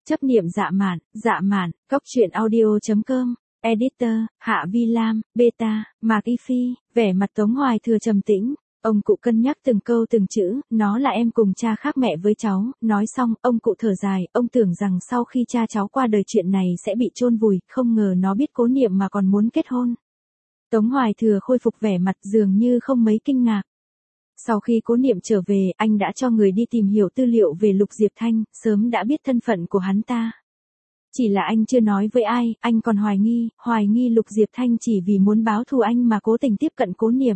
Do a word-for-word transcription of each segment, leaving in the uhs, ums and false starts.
Chấp niệm dạ mạn, dạ mạn, cóc truyện audio.com, editor, Hạ Vi Lam, beta, Mạc Y Phi, vẻ mặt Tống Hoài Thừa trầm tĩnh. Ông cụ cân nhắc từng câu từng chữ, nó là em cùng cha khác mẹ với cháu, nói xong, ông cụ thở dài, ông tưởng rằng sau khi cha cháu qua đời chuyện này sẽ bị chôn vùi, không ngờ nó biết Cố Niệm mà còn muốn kết hôn. Tống Hoài Thừa khôi phục vẻ mặt dường như không mấy kinh ngạc. Sau khi Cố Niệm trở về, anh đã cho người đi tìm hiểu tư liệu về Lục Diệp Thanh, sớm đã biết thân phận của hắn ta. Chỉ là anh chưa nói với ai, anh còn hoài nghi, hoài nghi Lục Diệp Thanh chỉ vì muốn báo thù anh mà cố tình tiếp cận Cố Niệm.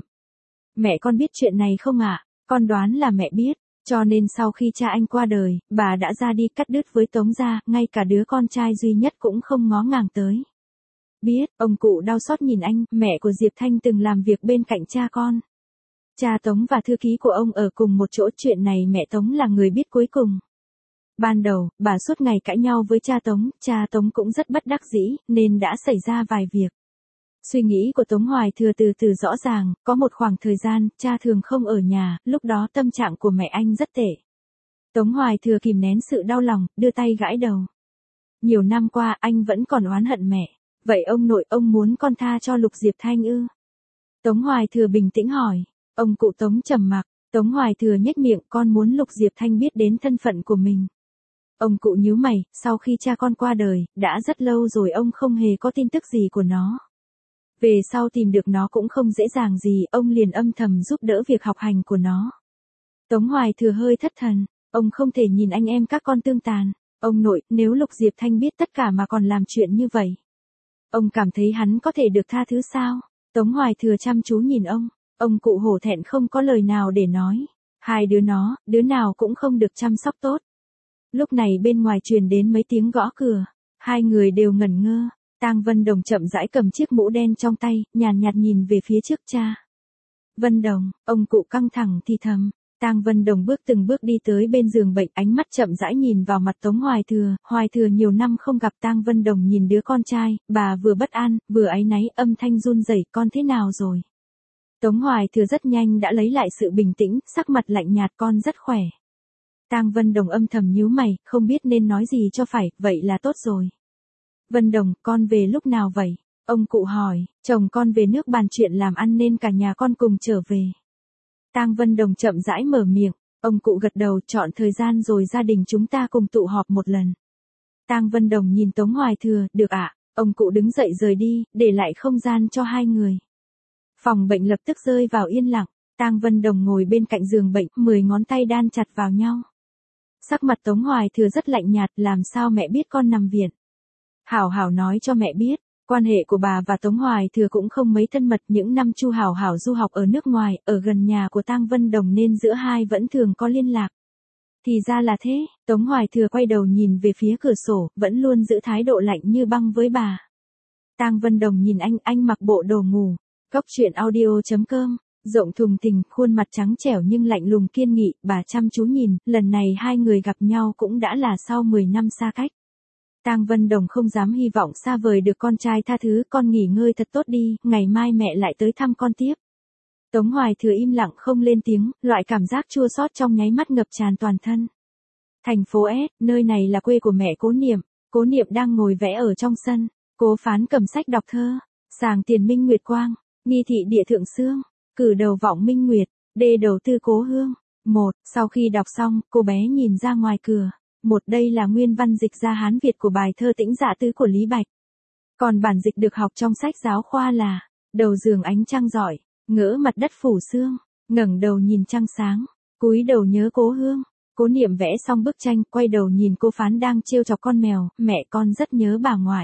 Mẹ con biết chuyện này không ạ? À? Con đoán là mẹ biết, cho nên sau khi cha anh qua đời, bà đã ra đi cắt đứt với Tống gia, ngay cả đứa con trai duy nhất cũng không ngó ngàng tới. Biết, ông cụ đau xót nhìn anh, mẹ của Diệp Thanh từng làm việc bên cạnh cha con. Cha Tống và thư ký của ông ở cùng một chỗ, chuyện này mẹ Tống là người biết cuối cùng. Ban đầu, bà suốt ngày cãi nhau với cha Tống, cha Tống cũng rất bất đắc dĩ, nên đã xảy ra vài việc. Suy nghĩ của Tống Hoài Thừa từ từ rõ ràng, có một khoảng thời gian, cha thường không ở nhà, lúc đó tâm trạng của mẹ anh rất tệ. Tống Hoài Thừa kìm nén sự đau lòng, đưa tay gãi đầu. Nhiều năm qua, anh vẫn còn oán hận mẹ. Vậy ông nội, ông muốn con tha cho Lục Diệp Thanh ư? Tống Hoài Thừa bình tĩnh hỏi. Ông cụ Tống trầm mặc. Tống Hoài Thừa nhếch miệng, con muốn Lục Diệp Thanh biết đến thân phận của mình. Ông cụ nhíu mày, sau khi cha con qua đời, đã rất lâu rồi ông không hề có tin tức gì của nó. Về sau tìm được nó cũng không dễ dàng gì, ông liền âm thầm giúp đỡ việc học hành của nó. Tống Hoài Thừa hơi thất thần, ông không thể nhìn anh em các con tương tàn. Ông nội, nếu Lục Diệp Thanh biết tất cả mà còn làm chuyện như vậy, ông cảm thấy hắn có thể được tha thứ sao? Tống Hoài Thừa chăm chú nhìn ông, ông cụ hổ thẹn không có lời nào để nói. Hai đứa nó, đứa nào cũng không được chăm sóc tốt. Lúc này bên ngoài truyền đến mấy tiếng gõ cửa, hai người đều ngẩn ngơ. Tang Vân Đồng chậm rãi cầm chiếc mũ đen trong tay, nhàn nhạt nhìn về phía trước cha. Vân Đồng, ông cụ căng thẳng thì thầm. Tang Vân Đồng bước từng bước đi tới bên giường bệnh, ánh mắt chậm rãi nhìn vào mặt Tống Hoài Thừa. Hoài Thừa nhiều năm không gặp. Tang Vân Đồng nhìn đứa con trai, bà vừa bất an, vừa áy náy, âm thanh run rẩy, con thế nào rồi? Tống Hoài Thừa rất nhanh đã lấy lại sự bình tĩnh, sắc mặt lạnh nhạt, con rất khỏe. Tang Vân Đồng âm thầm nhíu mày, không biết nên nói gì cho phải, vậy là tốt rồi. Vân Đồng, con về lúc nào vậy? Ông cụ hỏi, chồng con về nước bàn chuyện làm ăn nên cả nhà con cùng trở về. Tang Vân Đồng chậm rãi mở miệng, ông cụ gật đầu, chọn thời gian rồi gia đình chúng ta cùng tụ họp một lần. Tang Vân Đồng nhìn Tống Hoài Thừa, được ạ. Ông cụ đứng dậy rời đi, để lại không gian cho hai người. Phòng bệnh lập tức rơi vào yên lặng, Tang Vân Đồng ngồi bên cạnh giường bệnh, mười ngón tay đan chặt vào nhau. Sắc mặt Tống Hoài Thừa rất lạnh nhạt, làm sao mẹ biết con nằm viện? Hảo Hảo nói cho mẹ biết, quan hệ của bà và Tống Hoài Thừa cũng không mấy thân mật, những năm Chu Hảo Hảo du học ở nước ngoài, ở gần nhà của Tang Vân Đồng nên giữa hai vẫn thường có liên lạc. Thì ra là thế, Tống Hoài Thừa quay đầu nhìn về phía cửa sổ, vẫn luôn giữ thái độ lạnh như băng với bà. Tang Vân Đồng nhìn anh, anh mặc bộ đồ ngủ. Cóc truyện audio.com, rộng thùng thình, khuôn mặt trắng trẻo nhưng lạnh lùng kiên nghị, bà chăm chú nhìn, lần này hai người gặp nhau cũng đã là sau mười năm xa cách. Tang Vân Đồng không dám hy vọng xa vời được con trai tha thứ, con nghỉ ngơi thật tốt đi, ngày mai mẹ lại tới thăm con tiếp. Tống Hoài Thừa im lặng không lên tiếng, loại cảm giác chua xót trong nháy mắt ngập tràn toàn thân. Thành phố S, nơi này là quê của mẹ Cố Niệm. Cố Niệm đang ngồi vẽ ở trong sân, Cố Phán cầm sách đọc thơ. Sàng tiền minh nguyệt quang, nghi thị địa thượng xương, cử đầu vọng minh nguyệt, đê đầu tư cố hương. Một, sau khi đọc xong, cô bé nhìn ra ngoài cửa. Một, đây là nguyên văn dịch ra Hán Việt của bài thơ Tĩnh Dạ Tứ của Lý Bạch. Còn bản dịch được học trong sách giáo khoa là, đầu giường ánh trăng rọi, ngỡ mặt đất phủ sương, ngẩng đầu nhìn trăng sáng, cúi đầu nhớ cố hương. Cố Niệm vẽ xong bức tranh, quay đầu nhìn Cố Phán đang trêu chọc con mèo, mẹ con rất nhớ bà ngoại.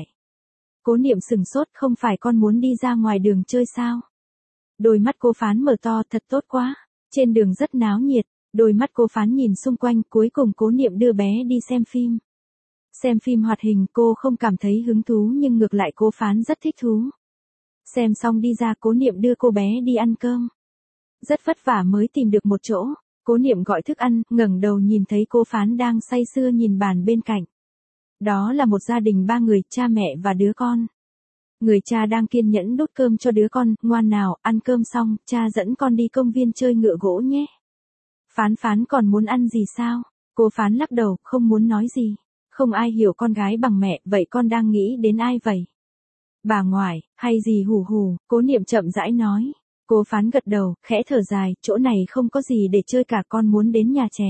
Cố Niệm sừng sốt, không phải con muốn đi ra ngoài đường chơi sao? Đôi mắt Cố Phán mở to, thật tốt quá. Trên đường rất náo nhiệt, đôi mắt Cố Phán nhìn xung quanh, cuối cùng Cố Niệm đưa bé đi xem phim. Xem phim hoạt hình cô không cảm thấy hứng thú nhưng ngược lại Cố Phán rất thích thú. Xem xong đi ra, Cố Niệm đưa cô bé đi ăn cơm. Rất vất vả mới tìm được một chỗ, Cố Niệm gọi thức ăn, ngẩng đầu nhìn thấy Cố Phán đang say sưa nhìn bàn bên cạnh. Đó là một gia đình ba người, cha mẹ và đứa con. Người cha đang kiên nhẫn đút cơm cho đứa con, ngoan nào, ăn cơm xong, cha dẫn con đi công viên chơi ngựa gỗ nhé. Phán Phán còn muốn ăn gì sao? Cô Phán lắc đầu, không muốn nói gì. Không ai hiểu con gái bằng mẹ, vậy con đang nghĩ đến ai vậy? Bà ngoại, hay gì hù hù, Cố Niệm chậm rãi nói. Cố Phán gật đầu, khẽ thở dài, chỗ này không có gì để chơi cả, con muốn đến nhà trẻ.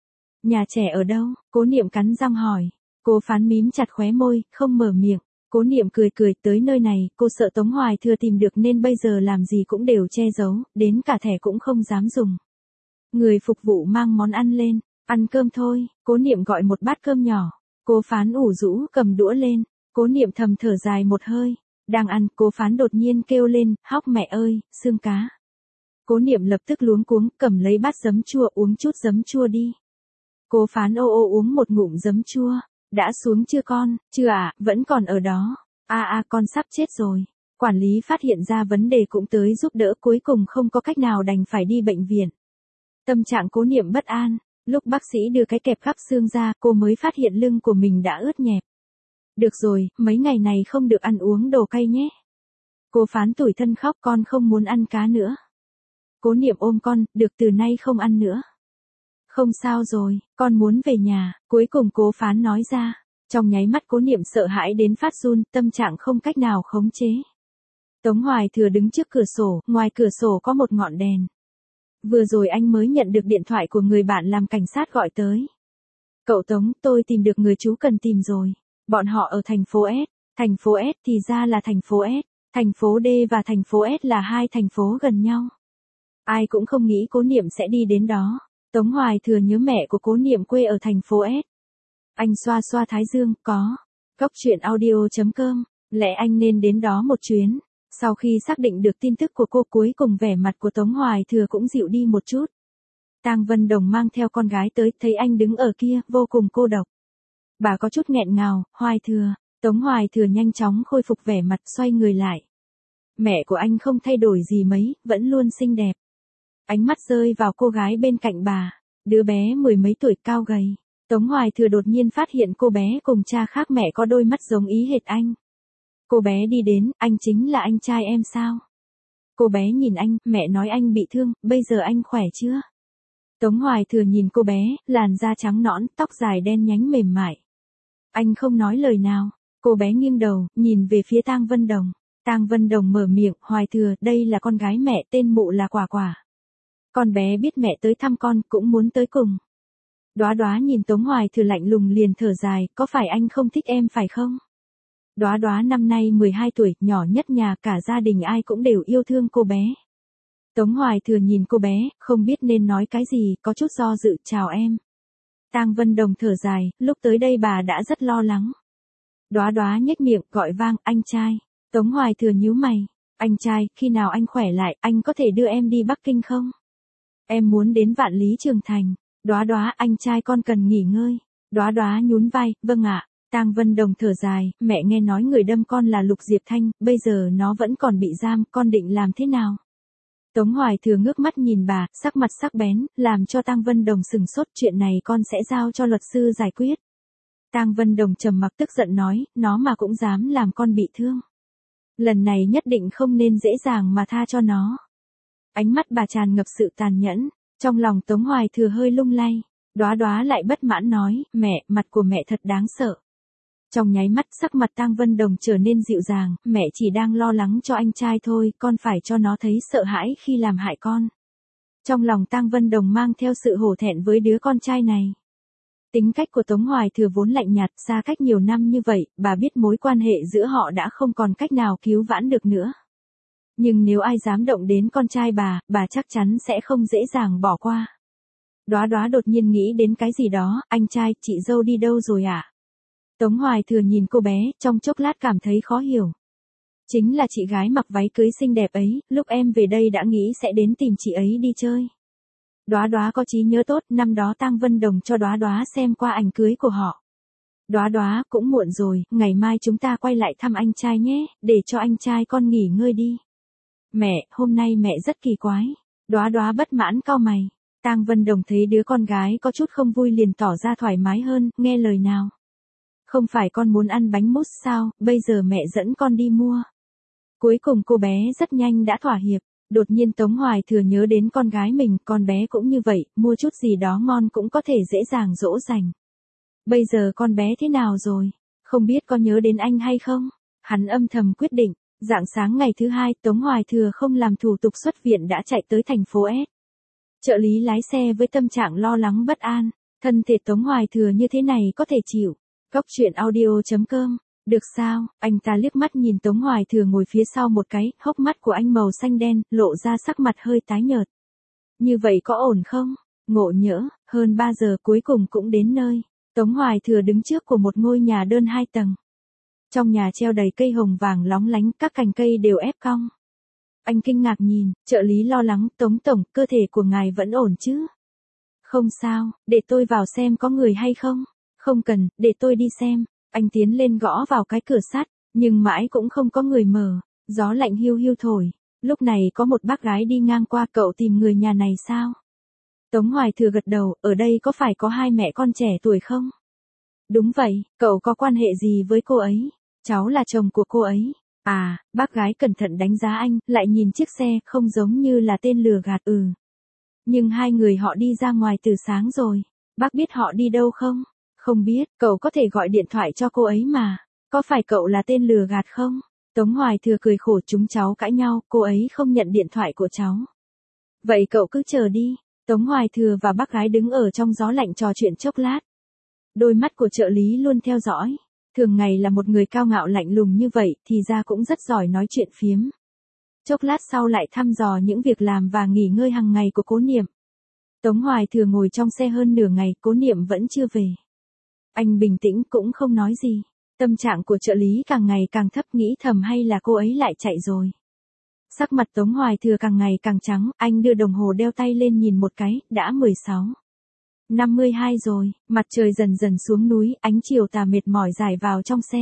Nhà trẻ ở đâu? Cố Niệm cắn răng hỏi. Cố Phán mím chặt khóe môi, không mở miệng. Cố Niệm cười cười, tới nơi này, cô sợ Tống Hoài Thừa tìm được nên bây giờ làm gì cũng đều che giấu, đến cả thẻ cũng không dám dùng. Người phục vụ mang món ăn lên, ăn cơm thôi, Cố Niệm gọi một bát cơm nhỏ. Cố Phán ủ rũ cầm đũa lên, Cố Niệm thầm thở dài một hơi. Đang ăn, Cố Phán đột nhiên kêu lên, hóc mẹ ơi, xương cá. Cố Niệm lập tức luống cuống, cầm lấy bát giấm chua uống chút giấm chua đi. Cố Phán ô ô uống một ngụm giấm chua. Đã xuống chưa con? Chưa ạ, à, vẫn còn ở đó. A à, a à, con sắp chết rồi. Quản lý phát hiện ra vấn đề cũng tới giúp đỡ, cuối cùng không có cách nào đành phải đi bệnh viện. Tâm trạng Cố Niệm bất an, lúc bác sĩ đưa cái kẹp gắp xương ra, cô mới phát hiện lưng của mình đã ướt nhẹp. Được rồi, mấy ngày này không được ăn uống đồ cay nhé. Cố Phán tủi thân khóc, con không muốn ăn cá nữa. Cố Niệm ôm con, được từ nay không ăn nữa. Không sao rồi, con muốn về nhà, cuối cùng Cố Phán nói ra. Trong nháy mắt Cố Niệm sợ hãi đến phát run, tâm trạng không cách nào khống chế. Tống Hoài Thừa đứng trước cửa sổ, ngoài cửa sổ có một ngọn đèn. Vừa rồi anh mới nhận được điện thoại của người bạn làm cảnh sát gọi tới. Cậu Tống, tôi tìm được người chú cần tìm rồi. Bọn họ ở thành phố S. Thành phố S thì ra là thành phố S. Thành phố D và thành phố S là hai thành phố gần nhau. Ai cũng không nghĩ Cố Niệm sẽ đi đến đó. Tống Hoài Thừa nhớ mẹ của Cố Niệm quê ở thành phố S. Anh xoa xoa thái dương, có. Góc truyện audio chấm com, lẽ anh nên đến đó một chuyến. Sau khi xác định được tin tức của cô, cuối cùng vẻ mặt của Tống Hoài Thừa cũng dịu đi một chút. Tang Vân Đồng mang theo con gái tới, thấy anh đứng ở kia, vô cùng cô độc. Bà có chút nghẹn ngào, Hoài Thừa. Tống Hoài Thừa nhanh chóng khôi phục vẻ mặt, xoay người lại. Mẹ của anh không thay đổi gì mấy, vẫn luôn xinh đẹp. Ánh mắt rơi vào cô gái bên cạnh bà, đứa bé mười mấy tuổi cao gầy. Tống Hoài Thừa đột nhiên phát hiện cô bé cùng cha khác mẹ có đôi mắt giống ý hệt anh. Cô bé đi đến, anh chính là anh trai em sao? Cô bé nhìn anh, mẹ nói anh bị thương, bây giờ anh khỏe chưa? Tống Hoài Thừa nhìn cô bé, làn da trắng nõn, tóc dài đen nhánh mềm mại. Anh không nói lời nào. Cô bé nghiêng đầu, nhìn về phía Tang Vân Đồng. Tang Vân Đồng mở miệng, Hoài Thừa, đây là con gái mẹ, tên mụ là Quả Quả. Con bé biết mẹ tới thăm con, cũng muốn tới cùng. Đóa Đóa nhìn Tống Hoài Thừa lạnh lùng liền thở dài, có phải anh không thích em phải không? Đóa Đóa năm nay mười hai tuổi, nhỏ nhất nhà, cả gia đình ai cũng đều yêu thương cô bé. Tống Hoài Thừa nhìn cô bé, không biết nên nói cái gì, có chút do dự, chào em. Tang Vân Đồng thở dài, lúc tới đây bà đã rất lo lắng. Đóa Đóa nhếch miệng, gọi vang, anh trai. Tống Hoài Thừa nhíu mày, anh trai, khi nào anh khỏe lại, anh có thể đưa em đi Bắc Kinh không? Em muốn đến Vạn Lý Trường Thành. Đóa Đóa, anh trai con cần nghỉ ngơi. Đóa Đóa nhún vai, vâng ạ. Tang Vân Đồng thở dài, mẹ nghe nói người đâm con là Lục Diệp Thanh, bây giờ nó vẫn còn bị giam, con định làm thế nào? Tống Hoài Thừa ngước mắt nhìn bà, sắc mặt sắc bén, làm cho Tang Vân Đồng sừng sốt, chuyện này con sẽ giao cho luật sư giải quyết. Tang Vân Đồng trầm mặc tức giận nói, nó mà cũng dám làm con bị thương. Lần này nhất định không nên dễ dàng mà tha cho nó. Ánh mắt bà tràn ngập sự tàn nhẫn, trong lòng Tống Hoài Thừa hơi lung lay. Đóa Đóa lại bất mãn nói, mẹ, mặt của mẹ thật đáng sợ. Trong nháy mắt sắc mặt Tang Vân Đồng trở nên dịu dàng, mẹ chỉ đang lo lắng cho anh trai thôi, con phải cho nó thấy sợ hãi khi làm hại con. Trong lòng Tang Vân Đồng mang theo sự hổ thẹn với đứa con trai này. Tính cách của Tống Hoài Thừa vốn lạnh nhạt, xa cách nhiều năm như vậy, bà biết mối quan hệ giữa họ đã không còn cách nào cứu vãn được nữa. Nhưng nếu ai dám động đến con trai bà, bà chắc chắn sẽ không dễ dàng bỏ qua. Đóa Đóa đột nhiên nghĩ đến cái gì đó, anh trai, chị dâu đi đâu rồi ạ? À? Tống Hoài Thừa nhìn cô bé, trong chốc lát cảm thấy khó hiểu. Chính là chị gái mặc váy cưới xinh đẹp ấy, lúc em về đây đã nghĩ sẽ đến tìm chị ấy đi chơi. Đóa Đóa có trí nhớ tốt, năm đó Tang Vân Đồng cho Đóa Đóa xem qua ảnh cưới của họ. Đóa Đóa, cũng muộn rồi, ngày mai chúng ta quay lại thăm anh trai nhé, để cho anh trai con nghỉ ngơi đi. Mẹ, hôm nay mẹ rất kỳ quái. Đóa Đóa bất mãn cau mày. Tang Vân Đồng thấy đứa con gái có chút không vui liền tỏ ra thoải mái hơn, nghe lời nào. Không phải con muốn ăn bánh mousse sao, bây giờ mẹ dẫn con đi mua. Cuối cùng cô bé rất nhanh đã thỏa hiệp. Đột nhiên Tống Hoài Thừa nhớ đến con gái mình, con bé cũng như vậy, mua chút gì đó ngon cũng có thể dễ dàng dỗ dành. Bây giờ con bé thế nào rồi? Không biết có nhớ đến anh hay không? Hắn âm thầm quyết định, rạng sáng ngày thứ hai Tống Hoài Thừa không làm thủ tục xuất viện đã chạy tới thành phố S. Trợ lý lái xe với tâm trạng lo lắng bất an, thân thể Tống Hoài Thừa như thế này có thể chịu. Góc truyện audio.com, được sao? Anh ta liếc mắt nhìn Tống Hoài Thừa ngồi phía sau một cái, hốc mắt của anh màu xanh đen, lộ ra sắc mặt hơi tái nhợt. Như vậy có ổn không? Ngộ nhỡ, hơn ba giờ cuối cùng cũng đến nơi. Tống Hoài Thừa đứng trước của một ngôi nhà đơn hai tầng. Trong nhà treo đầy cây hồng vàng lóng lánh, các cành cây đều ép cong. Anh kinh ngạc nhìn, trợ lý lo lắng, Tống tổng, cơ thể của ngài vẫn ổn chứ? Không sao, để tôi vào xem có người hay không? Không cần, để tôi đi xem. Anh tiến lên gõ vào cái cửa sắt, nhưng mãi cũng không có người mở. Gió lạnh hiu hiu thổi. Lúc này có một bác gái đi ngang qua, cậu tìm người nhà này sao? Tống Hoài Thừa gật đầu, ở đây có phải có hai mẹ con trẻ tuổi không? Đúng vậy, cậu có quan hệ gì với cô ấy? Cháu là chồng của cô ấy. À, bác gái cẩn thận đánh giá anh, lại nhìn chiếc xe, không giống như là tên lừa gạt. Ừ. Nhưng hai người họ đi ra ngoài từ sáng rồi. Bác biết họ đi đâu không? Không biết, cậu có thể gọi điện thoại cho cô ấy mà. Có phải cậu là tên lừa gạt không? Tống Hoài Thừa cười khổ, chúng cháu cãi nhau, cô ấy không nhận điện thoại của cháu. Vậy cậu cứ chờ đi. Tống Hoài Thừa và bác gái đứng ở trong gió lạnh trò chuyện chốc lát. Đôi mắt của trợ lý luôn theo dõi. Thường ngày là một người cao ngạo lạnh lùng như vậy, thì ra cũng rất giỏi nói chuyện phiếm. Chốc lát sau lại thăm dò những việc làm và nghỉ ngơi hàng ngày của Cố Niệm. Tống Hoài Thừa ngồi trong xe hơn nửa ngày, Cố Niệm vẫn chưa về. Anh bình tĩnh cũng không nói gì. Tâm trạng của trợ lý càng ngày càng thấp, nghĩ thầm hay là cô ấy lại chạy rồi. Sắc mặt Tống Hoài Thừa càng ngày càng trắng, anh đưa đồng hồ đeo tay lên nhìn một cái, đã mười sáu năm mươi hai rồi, mặt trời dần dần xuống núi, ánh chiều tà mệt mỏi rải vào trong xe.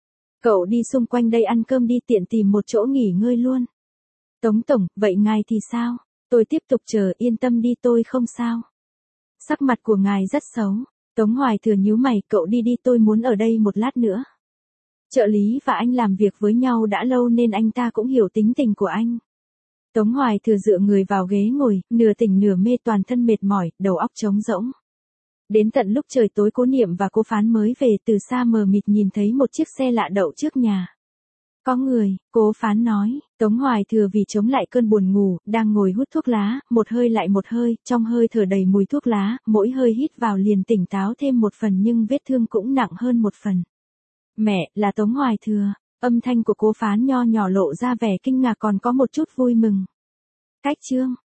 Cậu đi xung quanh đây ăn cơm đi, tiện tìm một chỗ nghỉ ngơi luôn. Tống tổng, vậy ngài thì sao? Tôi tiếp tục chờ, yên tâm đi, tôi không sao. Sắc mặt của ngài rất xấu. Tống Hoài Thừa nhíu mày, cậu đi đi, tôi muốn ở đây một lát nữa. Trợ lý và anh làm việc với nhau đã lâu nên anh ta cũng hiểu tính tình của anh. Tống Hoài Thừa dựa người vào ghế ngồi, nửa tỉnh nửa mê, toàn thân mệt mỏi, đầu óc trống rỗng. Đến tận lúc trời tối Cố Niệm và Cố Phán mới về, từ xa mờ mịt nhìn thấy một chiếc xe lạ đậu trước nhà. Có người, Cố Phán nói. Tống Hoài Thừa vì chống lại cơn buồn ngủ, đang ngồi hút thuốc lá, một hơi lại một hơi, trong hơi thở đầy mùi thuốc lá, mỗi hơi hít vào liền tỉnh táo thêm một phần nhưng vết thương cũng nặng hơn một phần. Mẹ, là Tống Hoài Thừa. Âm thanh của Cố Phán nho nhỏ lộ ra vẻ kinh ngạc còn có một chút vui mừng. Cách chương